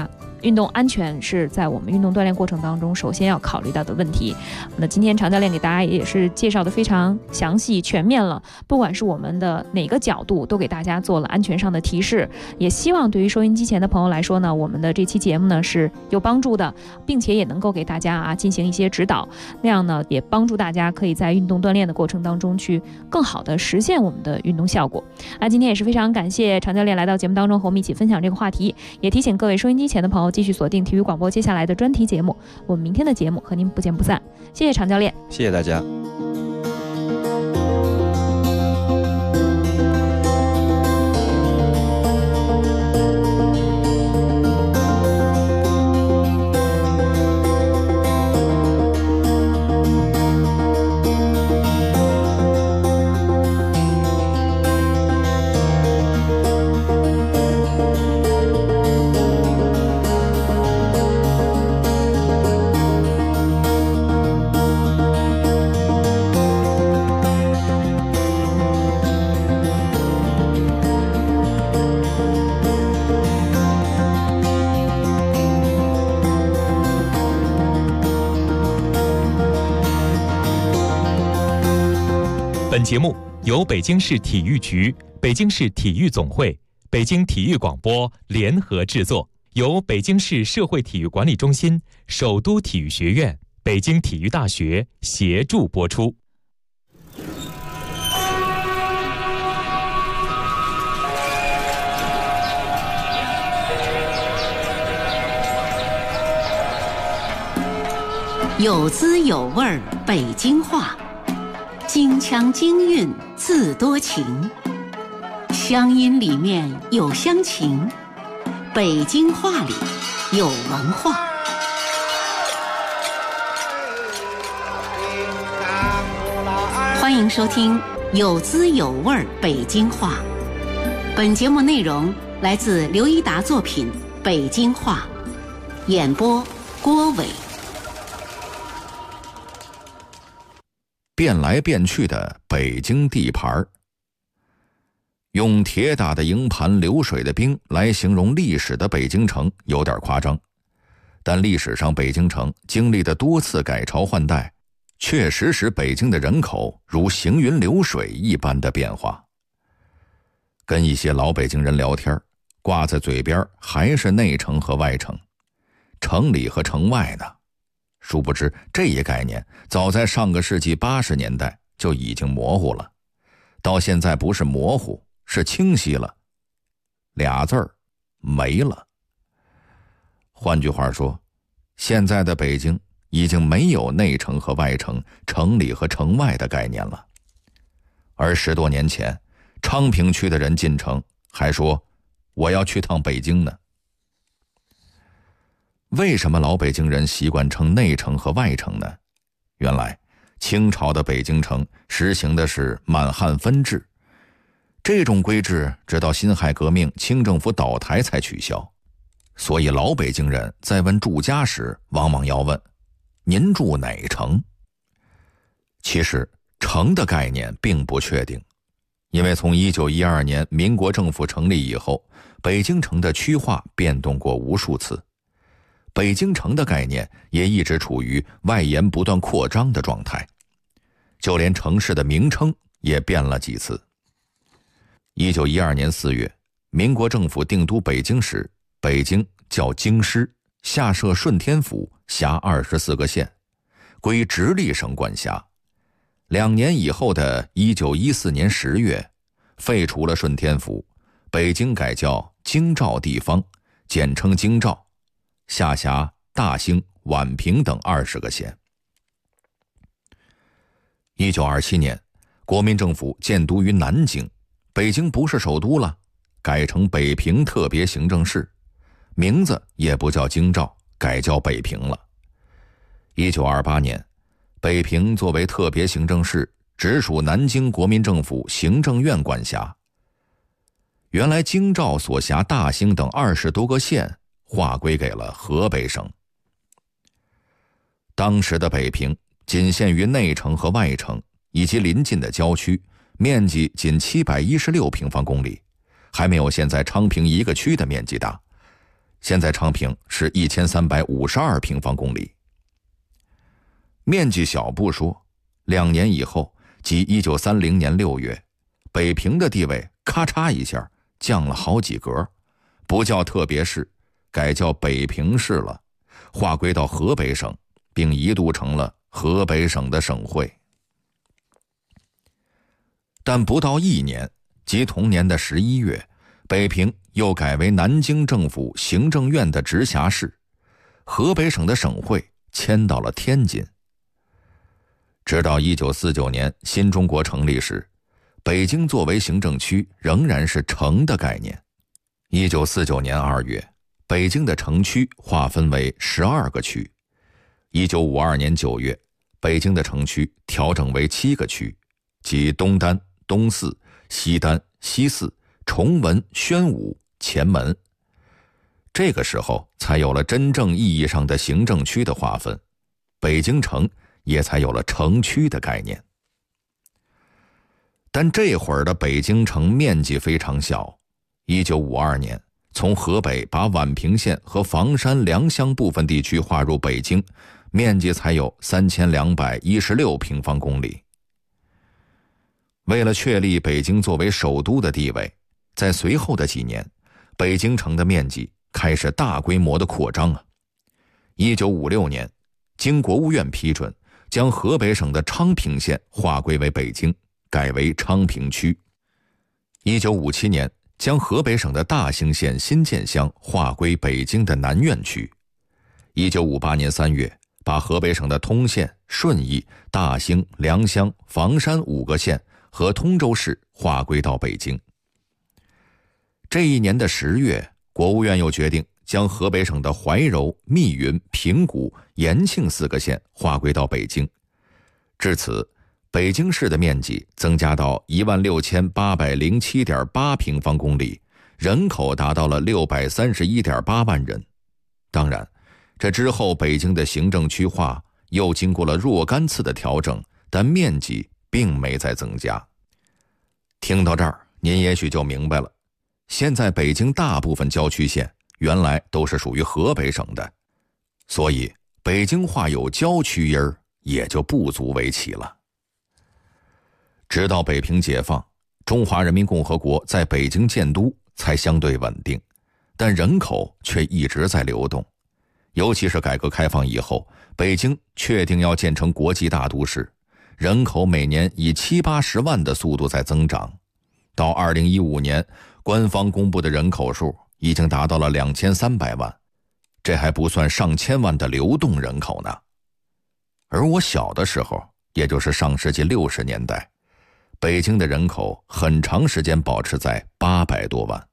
运动安全是在我们运动锻炼过程当中首先要考虑到的问题。那今天常教练给大家也是介绍的非常详细全面了，不管是我们的哪个角度都给大家做了安全上的提示，也希望对于收音机前的朋友来说呢，我们的这期节目呢是有帮助的，并且也能够给大家进行一些指导，那样呢也帮助大家可以在运动锻炼的过程当中去更好的实现我们的运动效果。那今天也是非常感谢常教练来到节目当中和我们一起分享这个话题，也提醒各位收音机前的朋友继续锁定体育广播接下来的专题节目，我们明天的节目和您不见不散。谢谢常教练， 谢谢大家。 本节目由北京市体育局、北京市体育总会、北京体育广播联合制作，由北京市社会体育管理中心、首都体育学院、北京体育大学协助播出。 有滋有味儿北京话，京腔京韵自多情，乡音里面有乡情，北京话里有文化。欢迎收听有滋有味儿北京话。本节目内容来自刘一达作品《北京话》，演播郭伟。 变来变去的北京地盘，用铁打的营盘、流水的兵来形容历史的北京城有点夸张，但历史上北京城经历的多次改朝换代，确实使北京的人口如行云流水一般的变化。跟一些老北京人聊天，挂在嘴边还是内城和外城，城里和城外呢。殊不知这一概念早在上个世纪80年代就已经模糊了，到现在不是模糊，是清晰了，俩字儿没了。换句话说，现在的北京已经没有内城和外城、城里和城外的概念了。而10多年前，昌平区的人进城还说我要去趟北京呢。为什么老北京人习惯称内城和外城呢？原来清朝的北京城实行的是满汉分治，这种规制直到辛亥革命清政府倒台才取消，所以老北京人在问住家时往往要问您住哪城。其实城的概念并不确定，因为从1912年民国政府成立以后，北京城的区划变动过无数次，北京城的概念也一直处于外延不断扩张的状态，就连城市的名称也变了几次。1912年4月，民国政府定都北京时，北京叫京师，下设顺天府，辖24个县，归直隶省管辖。2年以后的1914年10月，废除了顺天府，北京改叫京兆地方，简称京兆，下辖大兴、宛平等20个县。1927年，国民政府建都于南京，北京不是首都了，改成北平特别行政市，名字也不叫京兆，改叫北平了。1928年，北平作为特别行政市，直属南京国民政府行政院管辖。原来京兆所辖大兴等20多个县划归给了河北省。当时的北平仅限于内城和外城以及邻近的郊区，面积仅716平方公里，还没有现在昌平一个区的面积大。 现在昌平是1352平方公里。面积小不说，2年以后，即1930年6月，北平的地位咔嚓一下降了好几格，不叫特别市，改叫北平市了，划归到河北省，并一度成了河北省的省会。但不到1年，即同年的11月，北平又改为南京政府行政院的直辖市，河北省的省会迁到了天津。直到1949年新中国成立时，北京作为行政区仍然是城的概念。1949年2月，北京的城区划分为12个区。1952年9月，北京的城区调整为7个区，即东单、东四、西单、西四、崇文、宣武、前门。这个时候才有了真正意义上的行政区的划分，北京城也才有了城区的概念。但这会儿的北京城面积非常小。1952年，从河北把宛平县和房山、良乡部分地区划入北京，面积才有3216平方公里。为了确立北京作为首都的地位，在随后的几年，北京城的面积开始大规模的扩张啊。1956年，经国务院批准，将河北省的昌平县划归为北京，改为昌平区。1957年，将河北省的大兴县新建乡划归北京的南苑区。1958年3月，把河北省的通县、顺义、大兴、良乡、房山5个县和通州市划归到北京。这一年的10月，国务院又决定将河北省的怀柔、密云、平谷、延庆4个县划归到北京。至此，北京市的面积增加到16807.8平方公里，人口达到了631.8万人。当然，这之后北京的行政区划又经过了若干次的调整，但面积并没再增加。听到这儿，您也许就明白了，现在北京大部分郊区县原来都是属于河北省的，所以北京话有郊区音儿也就不足为奇了。直到北平解放，中华人民共和国在北京建都才相对稳定，但人口却一直在流动。尤其是改革开放以后，北京确定要建成国际大都市，人口每年以70-80万的速度在增长。到2015年，官方公布的人口数已经达到了2300万，这还不算上千万的流动人口呢。而我小的时候，也就是上世纪60年代，北京的人口很长时间保持在800多万。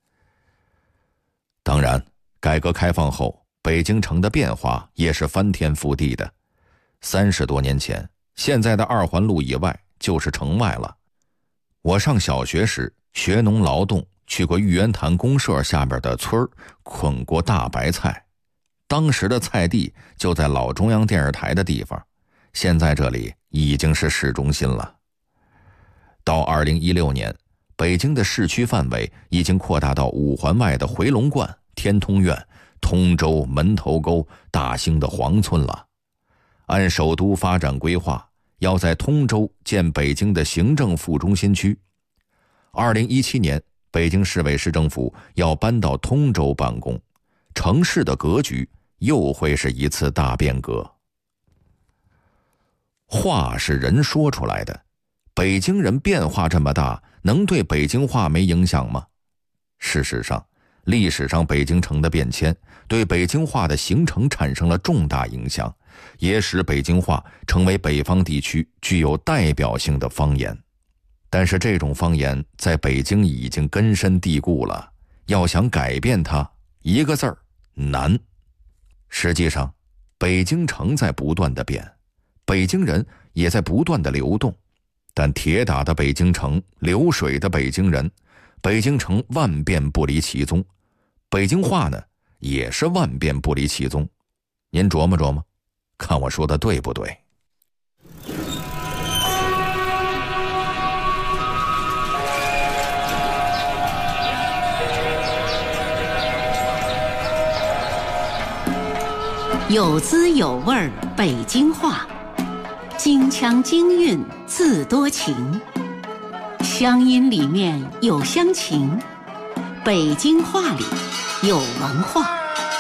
当然，改革开放后，北京城的变化也是翻天覆地的。30多年前，现在的2环路以外就是城外了。我上小学时学农劳动，去过玉渊潭公社下边的村儿，捆过大白菜。当时的菜地就在老中央电视台的地方，现在这里已经是市中心了。到2016年，北京的市区范围已经扩大到5环外的回龙观、天通苑、通州、门头沟、大兴的黄村了。按首都发展规划，要在通州建北京的行政副中心区。2017年，北京市委市政府要搬到通州办公，城市的格局又会是一次大变革。话是人说出来的，北京人变化这么大，能对北京话没影响吗？事实上，历史上北京城的变迁对北京话的形成产生了重大影响，也使北京话成为北方地区具有代表性的方言。但是这种方言在北京已经根深蒂固了，要想改变它，一个字儿，难。实际上，北京城在不断的变，北京人也在不断的流动，但铁打的北京城，流水的北京人，北京城万变不离其宗，北京话呢，也是万变不离其宗。您琢磨琢磨，看我说的对不对？ 有滋有味北京话，京腔京韵自多情，乡音里面有乡情，北京话里有文化。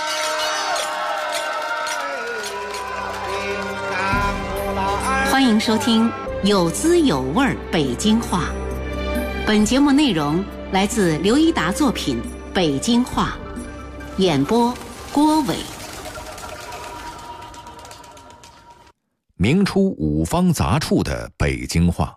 欢迎收听有滋有味北京话。本节目内容来自刘一达作品《北京话》，演播郭伟。 明初五方杂处的北京话。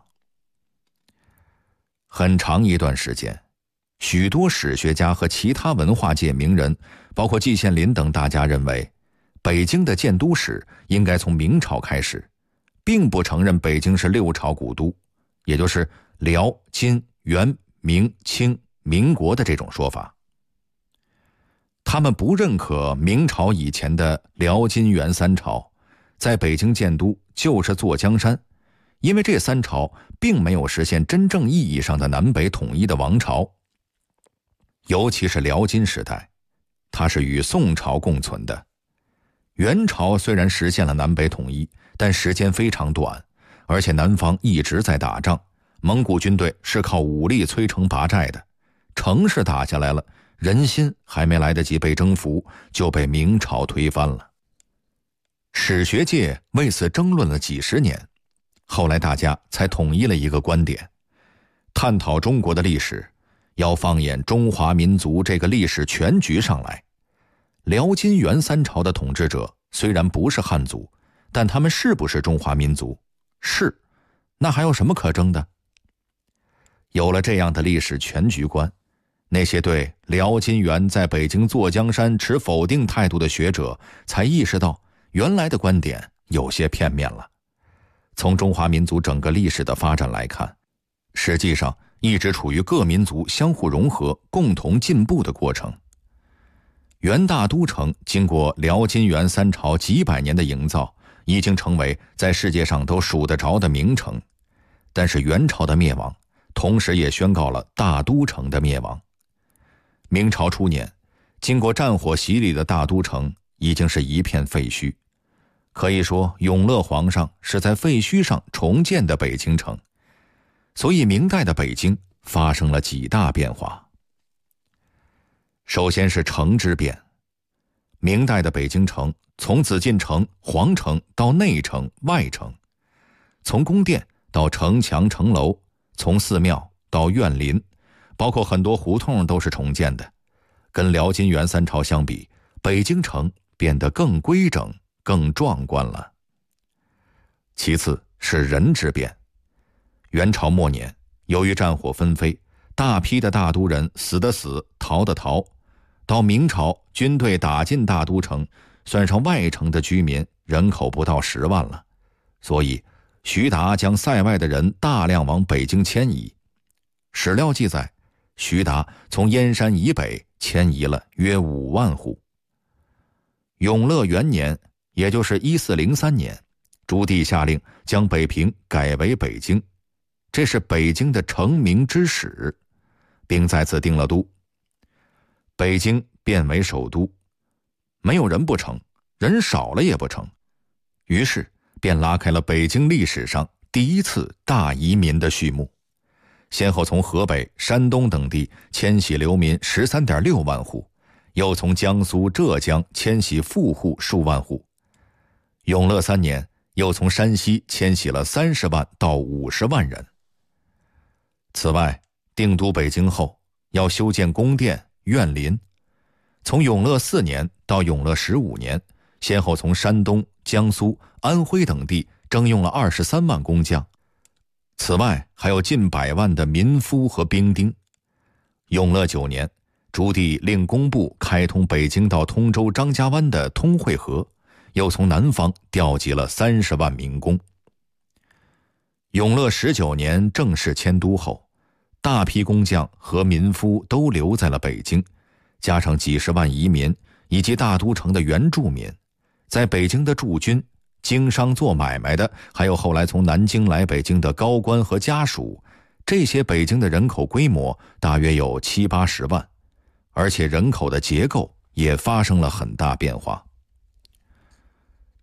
很长一段时间，许多史学家和其他文化界名人，包括季羡林等大家认为，北京的建都史应该从明朝开始，并不承认北京是六朝古都，也就是辽、金、元、明、清、民国的这种说法。他们不认可明朝以前的辽、金、元三朝在北京建都就是坐江山，因为这三朝并没有实现真正意义上的南北统一的王朝。尤其是辽金时代，它是与宋朝共存的。元朝虽然实现了南北统一，但时间非常短，而且南方一直在打仗，蒙古军队是靠武力摧城拔寨的，城市打下来了，人心还没来得及被征服，就被明朝推翻了。史学界为此争论了几十年，后来大家才统一了一个观点：探讨中国的历史，要放眼中华民族这个历史全局上来。辽金元三朝的统治者虽然不是汉族，但他们是不是中华民族？是，那还有什么可争的？有了这样的历史全局观，那些对辽金元在北京坐江山持否定态度的学者才意识到，原来的观点有些片面了。从中华民族整个历史的发展来看，实际上一直处于各民族相互融合、共同进步的过程。元大都城经过辽金元三朝几百年的营造，已经成为在世界上都数得着的名城。但是元朝的灭亡，同时也宣告了大都城的灭亡。明朝初年，经过战火洗礼的大都城已经是一片废墟。可以说，永乐皇上是在废墟上重建的北京城。所以明代的北京发生了几大变化。首先是城之变。明代的北京城从紫禁城、皇城到内城、外城，从宫殿到城墙、城楼，从寺庙到院林，包括很多胡同都是重建的。跟辽金元三朝相比，北京城变得更规整、更壮观了。其次是人之变。元朝末年，由于战火纷飞，大批的大都人死的死，逃的逃。到明朝，军队打进大都城，算上外城的居民，人口不到10万了。所以徐达将塞外的人大量往北京迁移。史料记载，徐达从燕山以北迁移了约5万户。永乐元年，也就是1403年，朱棣下令将北平改为北京，这是北京的成名之始，并在此定了都。北京变为首都，没有人不成，人少了也不成，于是便拉开了北京历史上第一次大移民的序幕，先后从河北、山东等地迁徙流民 13.6 万户，又从江苏、浙江迁徙富户数万户。永乐3年，又从山西迁徙了30万到50万人。此外，定都北京后，要修建宫殿、院林。从永乐4年到永乐15年，先后从山东、江苏、安徽等地征用了23万工匠。此外，还有近100万的民夫和兵丁。永乐9年，朱棣令工部开通北京到通州、张家湾的通惠河，又从南方调集了30万民工。永乐19年正式迁都后，大批工匠和民夫都留在了北京，加上几十万移民以及大都城的原住民，在北京的驻军、经商做买卖的，还有后来从南京来北京的高官和家属，这些北京的人口规模大约有70-80万，而且人口的结构也发生了很大变化。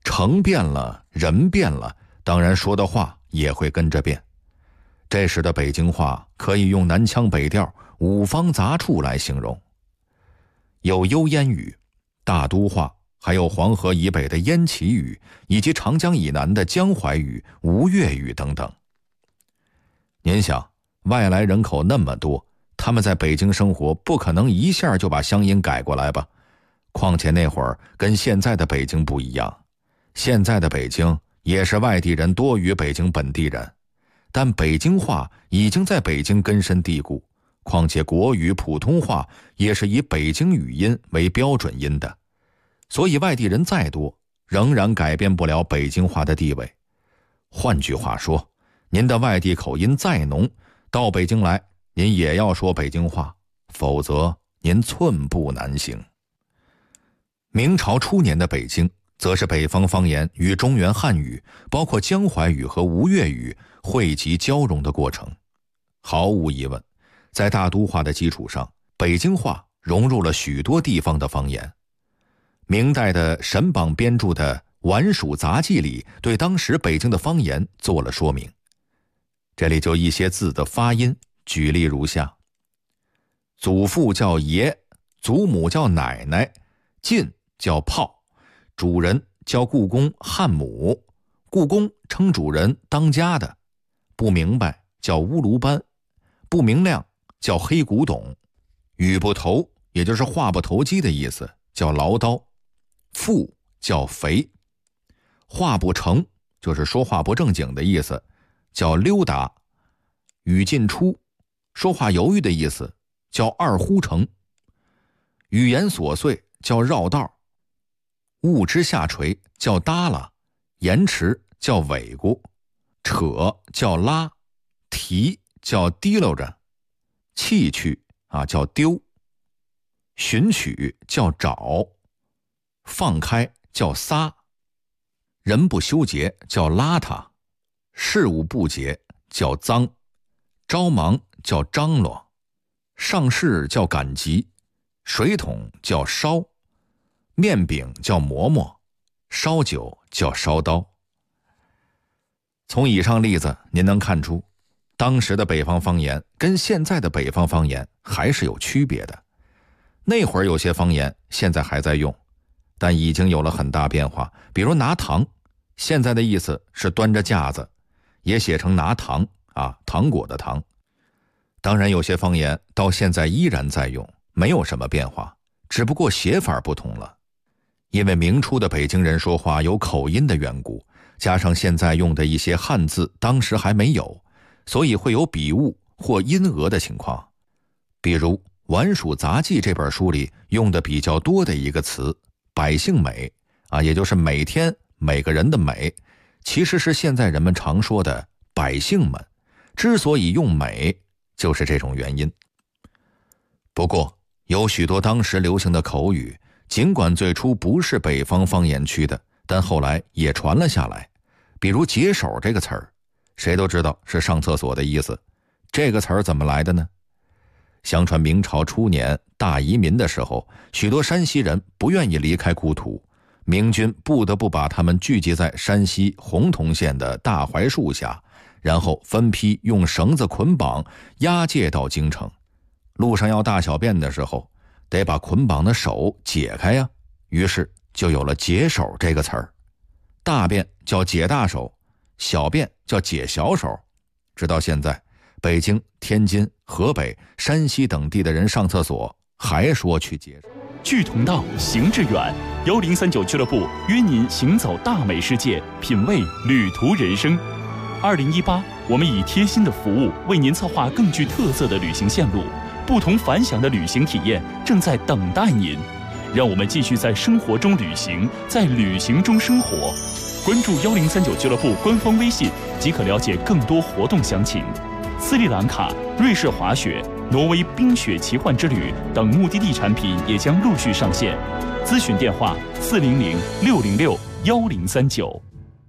城变了，人变了，当然说的话也会跟着变。这时的北京话可以用南腔北调、五方杂处来形容，有幽烟语、大都话，还有黄河以北的燕齐语，以及长江以南的江淮语、吴越语等等。您想，外来人口那么多，他们在北京生活，不可能一下就把乡音改过来吧？况且那会儿跟现在的北京不一样，现在的北京也是外地人多于北京本地人，但北京话已经在北京根深蒂固，况且国语、普通话也是以北京语音为标准音的，所以外地人再多，仍然改变不了北京话的地位。换句话说，您的外地口音再浓，到北京来，您也要说北京话，否则您寸步难行。明朝初年的北京，则是北方方言与中原汉语，包括江淮语和吴越语汇集交融的过程。毫无疑问，在大都话的基础上，北京话融入了许多地方的方言。明代的沈榜编著的《晚蜀杂记》里，对当时北京的方言做了说明。这里就一些字的发音，举例如下：祖父叫爷，祖母叫奶奶，晋叫炮，主人叫故宫汉母，故宫称主人当家的，不明白叫乌卢班，不明亮叫黑古董，语不投也就是话不投机的意思，叫唠叨，富叫肥，话不成就是说话不正经的意思，叫溜达，语尽出说话犹豫的意思，叫二呼成，语言琐碎叫绕道，物之下垂叫耷拉，延迟叫尾咕，扯叫拉，提叫提溜着，弃去叫丢，寻取叫找，放开叫撒，人不修洁叫邋遢，事务不洁叫脏，着忙叫张罗，上事叫赶集，水桶叫烧，面饼叫馍馍，烧酒叫烧刀。从以上例子您能看出，当时的北方方言跟现在的北方方言还是有区别的。那会儿有些方言现在还在用，但已经有了很大变化。比如拿糖，现在的意思是端着架子，也写成拿糖糖果的糖。当然有些方言到现在依然在用，没有什么变化，只不过写法不同了。因为明初的北京人说话有口音的缘故，加上现在用的一些汉字当时还没有，所以会有笔误或音讹的情况。比如《晚蜀杂记》这本书里用的比较多的一个词百姓美也就是每天每个人的美，其实是现在人们常说的百姓们，之所以用美就是这种原因。不过有许多当时流行的口语，尽管最初不是北方方言区的，但后来也传了下来。比如解手这个词儿，谁都知道是上厕所的意思。这个词儿怎么来的呢？相传明朝初年大移民的时候，许多山西人不愿意离开故土，明军不得不把他们聚集在山西洪洞县的大槐树下，然后分批用绳子捆绑押解到京城。路上要大小便的时候，得把捆绑的手解开呀，于是就有了解手这个词儿。大便叫解大手，小便叫解小手。直到现在，北京、天津、河北、山西等地的人上厕所还说去解手。 距同道，行致远。1039俱乐部约您行走大美世界，品味旅途人生。2018，我们以贴心的服务为您策划更具特色的旅行线路，不同凡响的旅行体验正在等待您。让我们继续在生活中旅行，在旅行中生活。关注1039俱乐部官方微信即可了解更多活动详情。斯里兰卡、瑞士滑雪、挪威冰雪奇幻之旅等目的地产品也将陆续上线。咨询电话400-606-1039。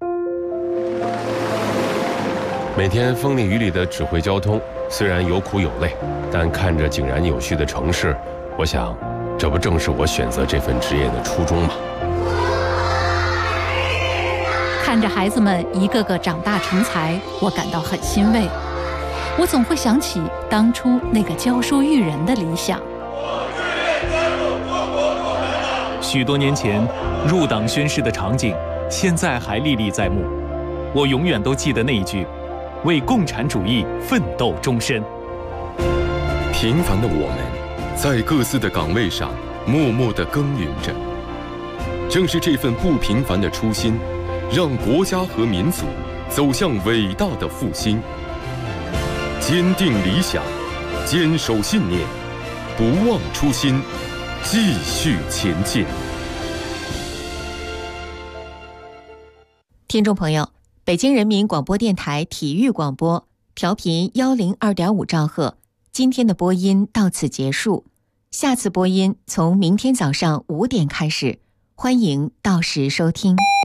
每天风里雨里的指挥交通，虽然有苦有累，但看着井然有序的城市，我想，这不正是我选择这份职业的初衷吗？ 看着孩子们一个个长大成才，我感到很欣慰。我总会想起当初那个教书育人的理想。 许多年前入党宣誓的场景，现在还历历在目。我永远都记得那一句：为共产主义奋斗终身。 平凡的我们，在各自的岗位上默默地耕耘着。正是这份不平凡的初心，让国家和民族走向伟大的复兴。坚定理想，坚守信念，不忘初心，继续前进。 听众朋友，北京人民广播电台体育广播，调频102.5兆赫。今天的播音到此结束，下次播音从明天早上5点开始，欢迎到时收听。